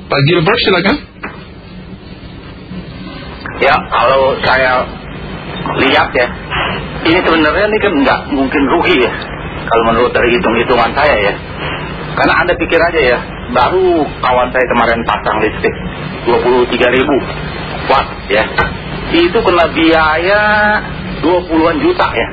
Pak Gilbert, silakan. Ya, kalau saya lihat ya, ini sebenarnya ini kan nggak mungkin rugi ya, kalau menurut dari hitung-hitungan saya ya. Karena Anda pikir aja ya, baru kawan saya kemarin pasang listrik 23.000 watt ya, itu kena biaya 20-an juta ya.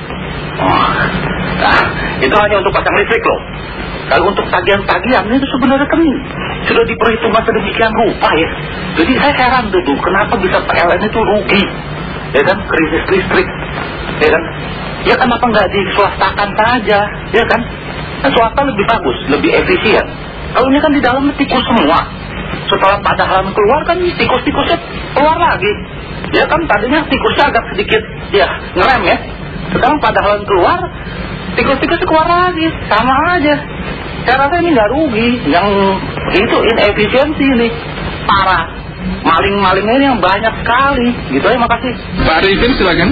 Nah, itu hanya untuk pasang listrik loh. Kalau untuk tagihan-tagihan itu sebenarnya kan sudah diperhitungkan sedemikian rupa ya. Jadi saya heran tuh, kenapa bisa PLN itu rugi, ya kan, krisis listrik, ya kan? Ya kenapa nggak diswastakan saja, ya kan? Nah, swasta lebih bagus, lebih efisien. Kalau ini kan di dalam tikus semua. Setelah padahalan keluar kan tikus-tikusnya keluar lagi. Ya kan tadinya tikusnya agak sedikit ya ngerem ya. Sekarang padahalan keluar, tikus-tikusnya keluar lagi, sama aja. Saya rasa ini nggak rugi, yang itu inefisiensi ini parah. Maling-malingnya ini yang banyak sekali. Gitu aja, makasih. Pak Arifin, silakan.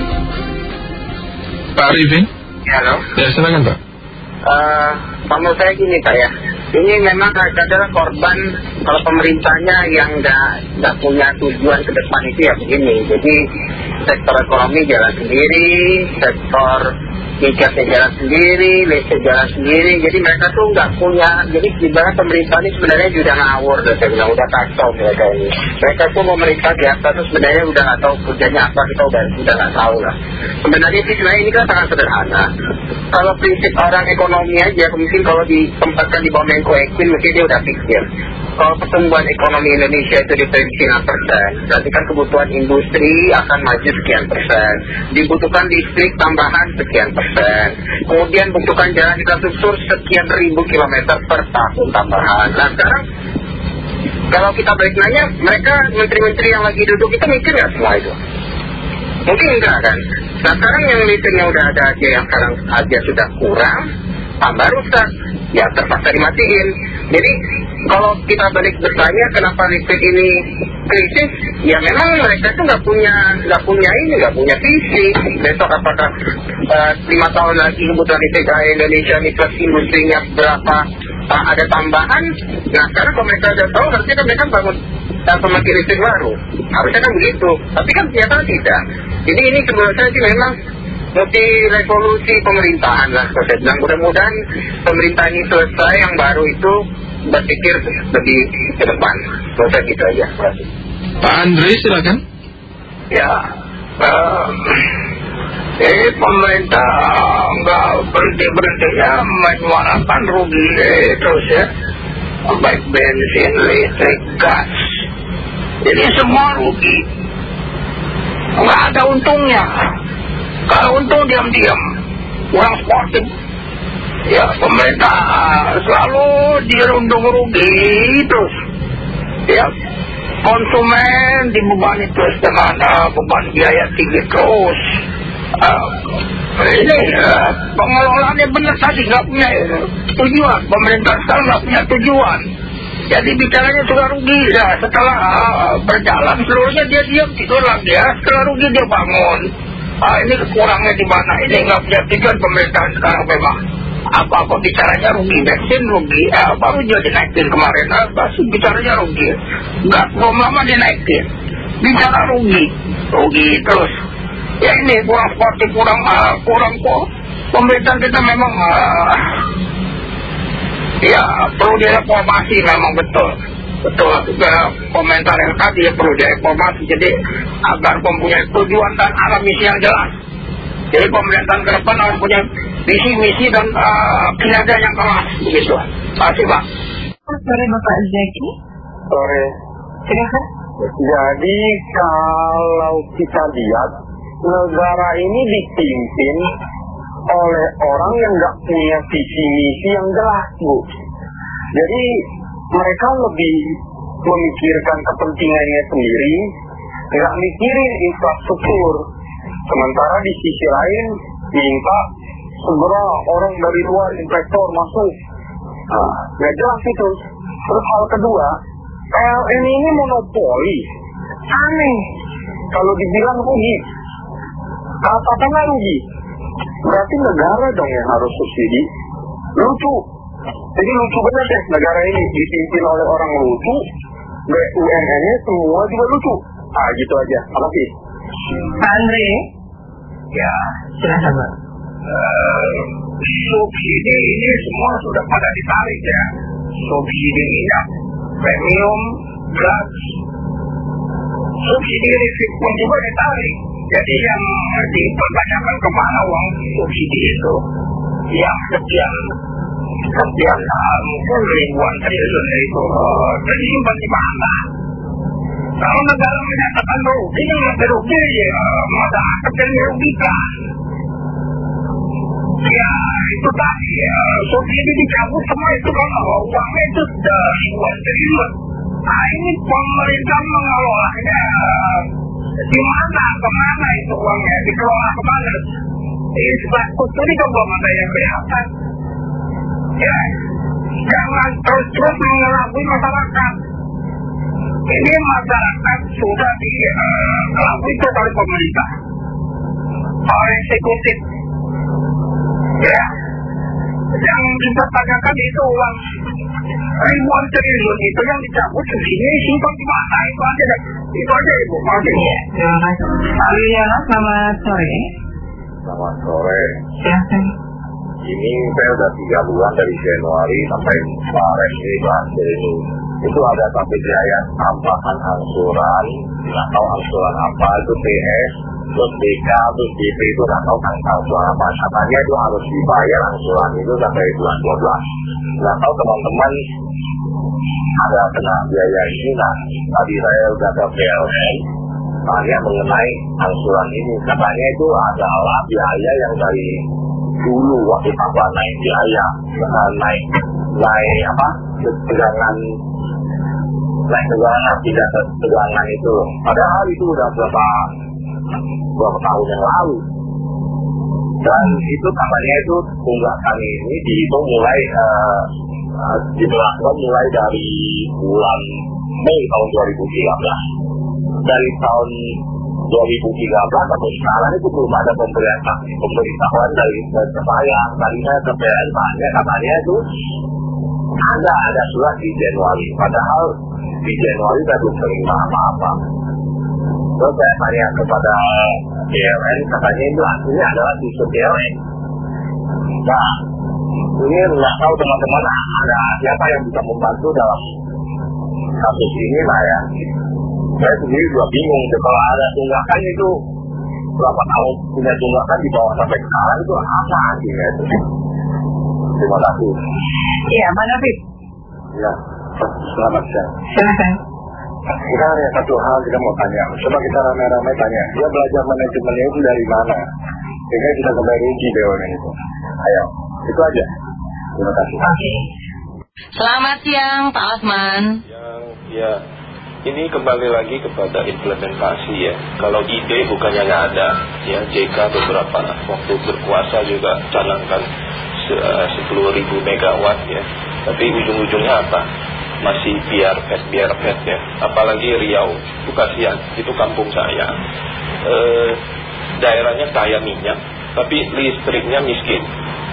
Pak Arifin. Ya, halo. Ya, silakan Pak. Menurut saya gini Pak ya, ini memang adalah korban kalau pemerintahnya yang nggak punya tujuan ke depan itu ya begini. Jadi sektor ekonomi jalan sendiri, sektor migasnya jalan sendiri, listrik jalan sendiri. Jadi mereka tuh nggak punya. Jadi ibarat pemerintah ini sebenarnya sudah ngawur, saya bilang udah kacau mereka ini. Mereka tuh memerintah biasa tuh sebenarnya udah nggak tahu kerjanya apa, kita udah nggak tahu lah. Sebenarnya sih sebenarnya ini kan sangat sederhana. Kalau prinsip orang ekonomi aja, mungkin kalau ditempatkan di bawah Menko Equin, mungkin dia udah pikir. Kalau pertumbuhan ekonomi Indonesia itu diprediksi 6%, berarti kan kebutuhan industri akan maju sekian persen. Dibutuhkan listrik tambahan sekian persen. Kemudian butuhkan jalan infrastruktur sekian ribu kilometer per tahun tambahan. Nah sekarang, kalau kita balik nanya, mereka menteri-menteri yang lagi duduk itu mikir nggak semua itu? Mungkin enggak kan. Nah sekarang yang listriknya udah ada aja, yang sekarang aja sudah kurang, tambah rusak, ya terpaksa dimatiin. Jadi kalau kita balik bertanya kenapa listrik ini krisis, ya memang mereka tuh nggak punya visi. Besok apakah 5 tahun lagi kebutuhan listrik Indonesia ini plus industrinya berapa, ada tambahan. Nah sekarang kalau mereka udah tahu, harusnya kan mereka bangun pembangkit listrik baru, harusnya kan begitu. Tapi kan ternyata tidak. Jadi ini menurut saya sih memang mesti revolusi pemerintahan lah. Saya bilang mudah-mudahan pemerintah ini selesai, yang baru itu berpikir lebih ke depan. Saya gitu aja. Pak Andre, silakan. Ya, pemerintah nggak berhenti-berhentinya menyuarakan rugi terus ya, baik bensin, listrik, gas. Jadi semua rugi, nggak ada untungnya. Kalau untung diam-diam, kurang sportif. Ya pemerintah selalu dirundung rugi terus. Ya konsumen dibebani terus dengan beban biaya tinggi terus. Ini pengelolaannya benar tadi nggak punya tujuan. Pemerintah sekarang nggak punya tujuan. Jadi bicaranya sudah rugi ya. Setelah berjalan seluruhnya dia diam tidur lagi ya. Setelah rugi dia bangun. Ini kurangnya di mana? Ini nggak punya tujuan pemerintahan sekarang memang. Apa-apa bicaranya rugi, bensin rugi, baru juga dinaikin kemarin, bicaranya rugi, nggak belum lama dinaikin, bicara rugi terus. Ya ini kurang sportif, kurang kok. Pemerintahan kita memang ya perlu direformasi memang betul. Komentar yang tadi ya perlu direformasi, jadi agar mempunyai tujuan dan arah misi yang jelas. Jadi pemerintahan ke depan harus punya visi misi dan kinerja yang kelas begitu. Terima kasih Pak. Sore Bapak Zaki. Sore. Silakan. Jadi kalau kita lihat, negara ini dipimpin oleh orang yang nggak punya visi misi yang jelas, Bu. Jadi mereka lebih memikirkan kepentingannya sendiri, nggak mikirin infrastruktur. Sementara di sisi lain minta segera orang dari luar investor masuk. Nggak jelas itu. Terus hal kedua, PLN ini monopoli. Aneh kalau dibilang rugi. Katakanlah rugi, berarti negara dong yang harus subsidi. Lucu, Jadi lucu bener deh negara ini, dipimpin oleh orang lucu, BUMN-nya semua juga lucu. Gitu aja. Apa sih? Pak Andre? Ya. Silahkan Pak. Subsidi ini semua sudah pada ditarik ya. Subsidi minyak premium, gas, subsidi listrik pun juga ditarik. Jadi yang dipertanyakan kemana uang subsidi itu? Yang sekian mungkin ribuan triliun itu tersimpan di mana? Kalau negara menyatakan rugi, yang rugi ya masyarakat yang dirugikan. Ya itu tadi ya, subsidi dicabut semua itu kan uangnya itu ribuan triliun. Nah ini pemerintah mengelolanya di mana, kemana itu uangnya, dikelola kemana? Sebelah kutub ini kan belum ada yang kelihatan. Ya, jangan terus mengelabui masyarakat. Ini masyarakat sudah dikelabui oleh pemerintah, oleh eksekutif. Ya, yang dipertanyakan itu uang ribuan triliun itu yang dicabut subsidinya simpan di mana? Itu aja Ibu. Maksudnya. Terima kasih. Pak Wiono, selamat sore. Selamat sore. Silahkan. Ini saya udah 3 bulan dari Januari sampai Maret ini berakhir ini. Itu ada sampai biaya tambahan angsuran, nggak tahu angsuran apa, itu PS, terus BK, terus DP itu nggak tahu angsuran apa. Katanya itu harus dibayar angsuran itu sampai bulan 12. Nggak tahu teman-teman ada kena biaya ini. Nah, tadi saya udah ke PLN, tanya mengenai angsuran ini. Katanya itu adalah biaya yang dari dulu waktu tambah naik biaya, naik tegangan tidak tegangan itu. Padahal itu udah berapa tahun yang lalu. Dan itu katanya itu tunggakan ini dihitung diberlakukan mulai dari bulan Mei tahun 2013. Dari tahun 2013 sampai sekarang itu belum ada pemberitahuan dari saya. Tadinya ke PLN tanya, katanya itu ada surat di Januari. Padahal di Januari saya belum terima apa-apa. Terus saya tanya kepada PLN, katanya itu aslinya adalah sistem PLN. Nah, ini nggak tahu teman-teman ada siapa yang bisa membantu dalam kasus ini lah ya. Saya sendiri juga bingung, kalau ada tunggakan itu berapa tahun punya tunggakan di bawah sampai sekarang itu apa artinya itu. Terima kasih. Iya, Pak Nafik. Ya, selamat siang. Silahkan. Kita ada satu hal kita mau tanya. Coba kita ramai-ramai tanya. Dia belajar manajemennya itu dari mana? Sehingga kita sampai rugi BUMN itu. Ayo, itu aja. Terima kasih. Oke. Selamat siang, Pak Osman. Ya. Ini kembali lagi kepada implementasi ya. Kalau ide bukannya nggak ada, ya JK beberapa waktu berkuasa juga canangkan 10.000 megawatt ya. Tapi ujung-ujungnya apa? Masih biar pet ya. Apalagi Riau, itu kasihan, itu kampung saya. Daerahnya kaya minyak, tapi listriknya miskin.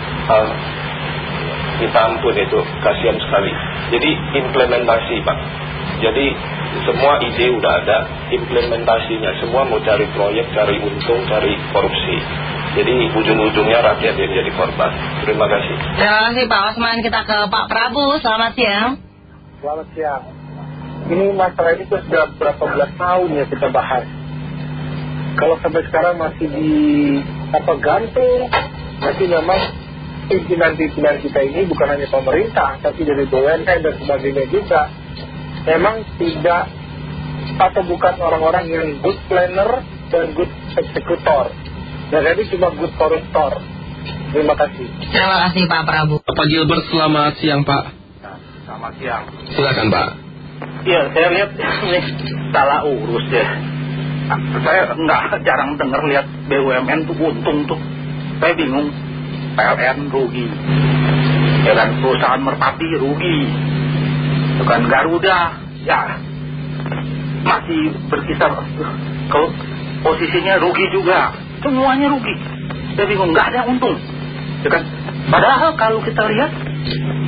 Minta ampun itu, kasihan sekali. Jadi implementasi Pak. Jadi semua ide udah ada, implementasinya semua mau cari proyek, cari untung, cari korupsi. Jadi ujung-ujungnya rakyat yang jadi korban. Terima kasih. Terima kasih Pak Osman. Kita ke Pak Prabu. Selamat siang. Selamat siang. Ini masalah ini sudah berapa belas tahun ya kita bahas. Kalau sampai sekarang masih gantung, berarti memang pimpinan-pimpinan kita ini bukan hanya pemerintah, tapi dari BUMN dan sebagainya juga memang tidak atau bukan orang-orang yang good planner dan good executor. Dan ini cuma good koruptor. Terima kasih. Terima kasih Pak Prabu. Pak Gilbert, selamat siang Pak. Selamat siang. Silakan Pak. Iya, saya lihat ini salah urus ya. Saya jarang dengar lihat BUMN tuh untung tuh. Saya bingung. PLN rugi, ya kan, perusahaan Merpati rugi, bukan Garuda, ya masih berkisar, kalau posisinya rugi juga, semuanya rugi. Saya bingung, nggak ada yang untung, ya kan. Padahal kalau kita lihat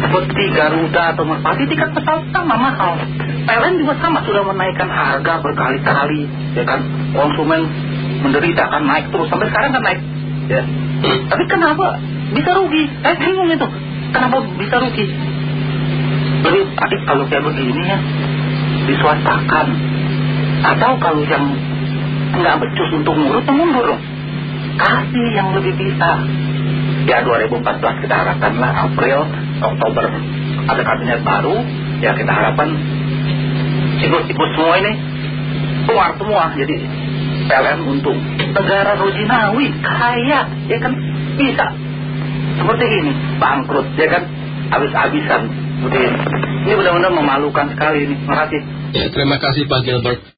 seperti Garuda atau Merpati, tiket pesawat sama mahal. PLN juga sama, sudah menaikkan harga berkali-kali, ya kan. Konsumen menderita, kan naik terus sampai sekarang kan naik, ya. Tapi kenapa bisa rugi? Saya bingung itu. Kenapa bisa rugi? Lebih baik kalau kayak begini ya diswastakan, atau kalau yang nggak becus untuk ngurus, yang mundur dong. Kasih yang lebih bisa. Ya 2014 kita harapkanlah April, Oktober ada kabinet baru, ya kita harapkan siklus-siklus semua ini keluar semua. Jadi PLN untung, negara Rojinawi kaya, ya kan, bisa seperti ini bangkrut, ya kan, habis-habisan seperti ini. Ini benar-benar memalukan sekali ini. Terima kasih. Ya, terima kasih Pak Gilbert.